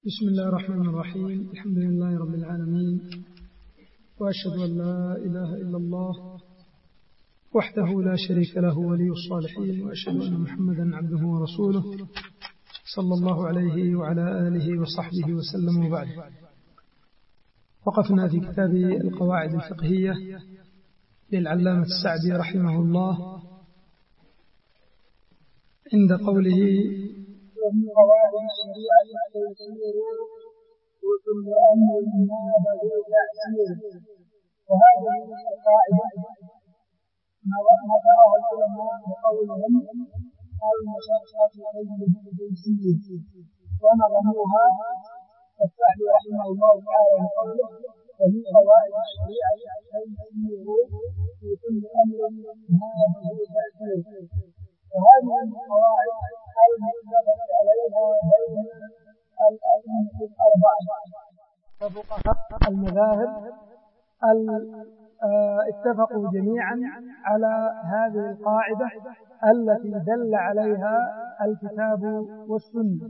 بسم الله الرحمن الرحيم. الحمد لله رب العالمين، وأشهد أن لا إله إلا الله وحده لا شريك له ولي الصالحين، وأشهد أن محمدا عبده ورسوله صلى الله عليه وعلى آله وصحبه وسلم. وبعد، وقفنا في كتاب القواعد الفقهية للعلامة السعدي رحمه الله عند قوله: ومن قواعد الشريعة التيسير وكل أمر ناب ذو تأثير. وهذه القاعدة نظرها العلماء بقولهم المشقة تجلب التيسير، ونظموها السعدي رحمه الله تعالى بقوله: ومن قواعد الشريعة التيسير وكل أمر ناب ذو تأثير. وهذه القواعد المتفق عليها بين الأئمة الأربعة، ففقهاء المذاهب اتفقوا جميعا على هذه القاعدة التي دل عليها الكتاب والسنة.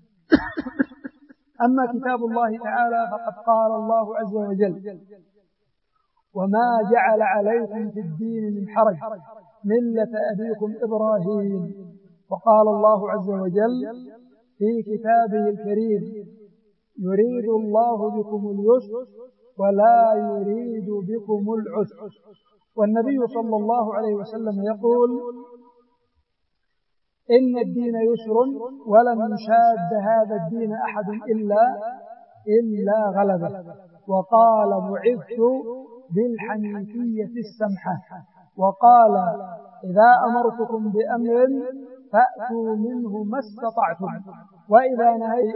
أما كتاب الله تعالى فقد قال الله عز وجل: وما جعل عليكم في الدين من حرج ملة أبيكم إبراهيم. وقال الله عز وجل في كتابه الكريم: يريد الله بكم اليسر ولا يريد بكم العسر. والنبي صلى الله عليه وسلم يقول: إن الدين يسر ولن يشاد هذا الدين أحد إلا غلبه. وقال: بعثت بالحنيفية السمحة. وقال: إذا أمرتكم بأمر فأتوا منه ما استطعتم، وإذا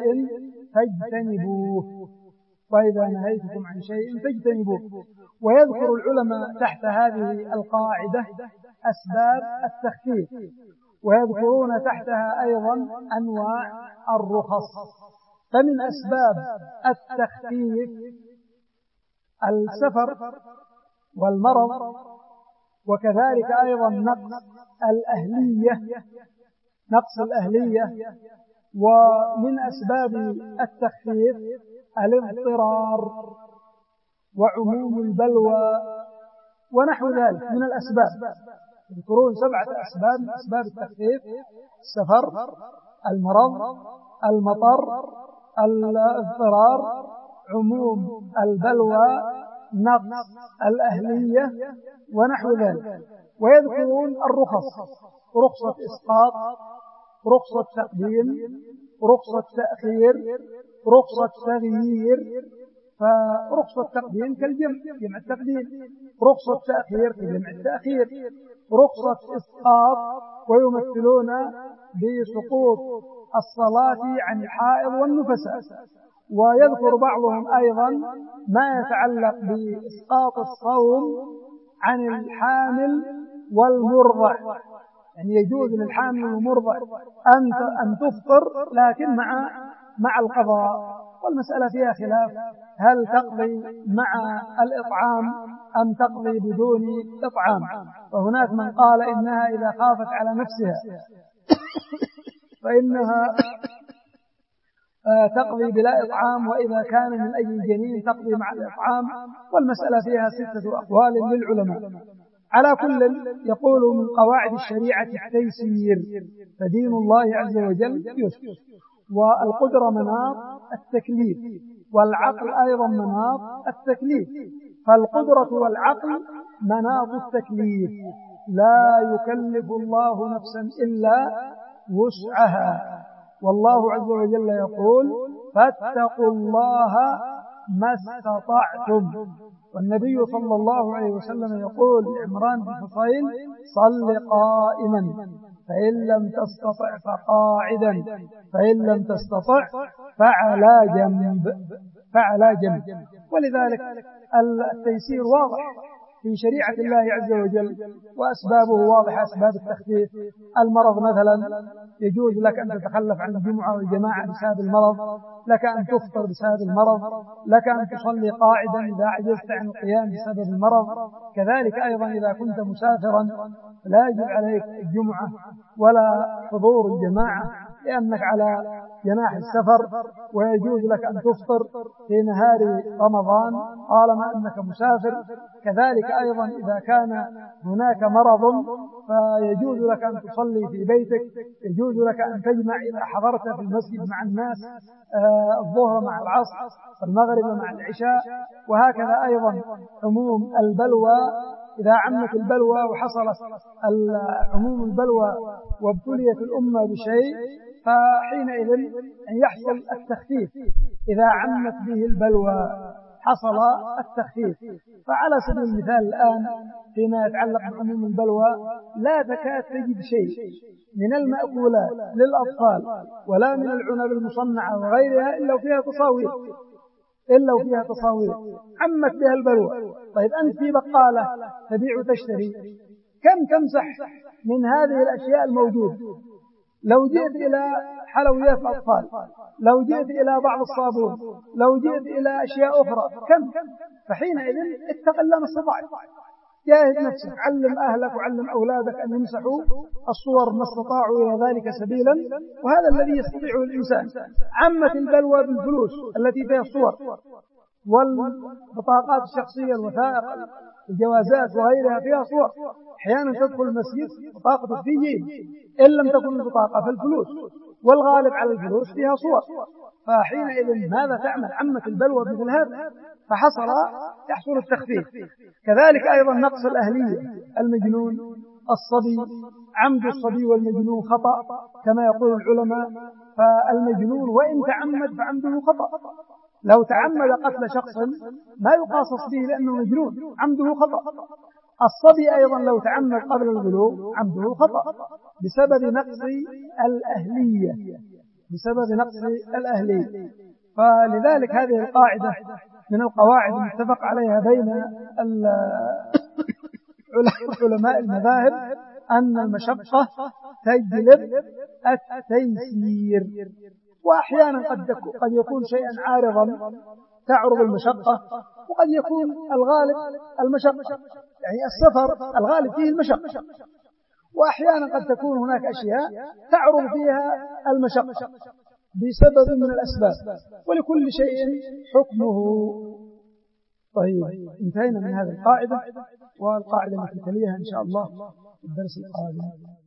نهيتكم عن شيء فاجتنبوه. ويذكر العلماء تحت هذه القاعدة أسباب التخفيف، ويذكرون تحتها أيضا أنواع الرخص. فمن أسباب التخفيف السفر والمرض، وكذلك أيضا نقص الأهلية. ومن أسباب التخفيف الاضطرار وعموم البلوى ونحو ذلك من الأسباب. يذكرون 7 أسباب من أسباب التخفيف: السفر، المرض، المطر، الاضطرار، عموم البلوى، نقص الأهلية ونحو ذلك. ويذكرون الرخص: رخصة إسقاط، رخصة تقديم، رخصة تأخير، رخصة تغيير. فرخصة تقديم كالجمع التقديم، رخصة تأخير كجمع التأخير، رخصة إسقاط ويمثلون بسقوط الصلاة عن الحائض والنفساء. ويذكر بعضهم أيضا ما يتعلق بإسقاط الصوم عن الحامل والمرضع، يعني يجوز للحامل والمرضع أن تفطر لكن مع القضاء. والمسألة فيها خلاف: هل تقضي مع الإطعام أم تقضي بدون إطعام؟ وهناك من قال إنها إذا خافت على نفسها فإنها تقضي بلا إطعام، وإذا كان من أجل الجنين تقضي مع الإطعام. والمسألة فيها 6 أقوال للعلماء. على كل، يقول من قواعد الشريعة التيسير، فدين الله عز وجل يسر. والقدرة مناط التكليف، والعقل أيضا مناط التكليف. فالقدرة والعقل مناط التكليف، لا يكلف الله نفسا إلا وسعها. والله عز وجل يقول: فاتقوا الله ما استطعتم. والنبي صلى الله عليه وسلم يقول لعمران بن حصين: صل قائما، فإن لم تستطع فقاعدا، فإن لم تستطع فعلى جنب. ولذلك التيسير واضح في شريعة الله عز وجل، وأسبابه واضحة. أسباب التخفيف: المرض مثلا يجوز لك أن تتخلف عن الجمعة والجماعة بسبب المرض، لك أن تفطر بسبب المرض، لك أن تصلي قاعدا إذا عجزت عن القيام بسبب المرض. كذلك أيضا إذا كنت مسافرا لا يجب عليك الجمعة ولا حضور الجماعة، لأنك على جناح السفر، ويجوز لك أن تفطر في نهار رمضان طالما أنك مسافر. كذلك أيضا إذا كان هناك مرض فيجوز لك أن تصلي في بيتك، يجوز لك أن تجمع إذا حضرت في المسجد مع الناس الظهر مع العصر والمغرب مع العشاء. وهكذا أيضا عموم البلوى، إذا عمت البلوى وحصلت عموم البلوى وابتليت الأمة بشيء فحينئذ أن يحصل التخفيف. إذا عمت به البلوى حصل التخفيف. فعلى سبيل المثال الآن فيما يتعلق بعموم البلوى لا تكاد تجد شيء من المأكولات للأطفال ولا من العنب المصنعة وغيرها إلا وفيها تصاوير عمت بها البلوى. طيب أنت في بقالة تبيع وتشتري، كم تمسح من هذه الأشياء الموجودة؟ لو جئت إلى حلويات الأطفال، لو جئت إلى بعض الصابون، لو جئت إلى أشياء أخرى، كم؟ فحينئذ اتق الله ما استطعت، جاهد نفسك، علم أهلك وعلم أولادك أن يمسحوا الصور ما استطاعوا إلى ذلك سبيلا، وهذا الذي يستطيعه الإنسان. عمت البلوى بالفلوس التي فيها الصور والبطاقات الشخصية، الوثائق، الجوازات وغيرها فيها صور. أحيانا تدخل المسجد بطاقة في جيب، إن لم تكن البطاقة فالفلوس، والغالب على الفلوس فيها صور. فحينئذ ماذا تعمل؟ عمت البلوى مثل هذا يحصل التخفيف. كذلك أيضا نقص الأهلية، المجنون، الصبي، عمد الصبي والمجنون خطأ كما يقول العلماء. فالمجنون وإن تعمد فعمده خطأ، لو تعمد قتل شخص ما يقاصص به لأنه مجنون، عمده خطأ. الصبي أيضا لو تعمد قبل البلوغ عمده خطأ بسبب نقص الأهلية. فلذلك هذه القاعدة من القواعد المتفق عليها بين علماء المذاهب، أن المشقة تجلب التيسير. وأحيانا قد يكون شيئا عارضا تعرض المشقة، وقد يكون الغالب المشقة، يعني السفر الغالب فيه المشقة، وأحيانا قد تكون هناك أشياء تعرض فيها المشقة بسبب من الأسباب، ولكل شيء حكمه. طيب انتهينا من هذه القاعدة، والقاعدة التي تليها إن شاء الله في الدرس القادم.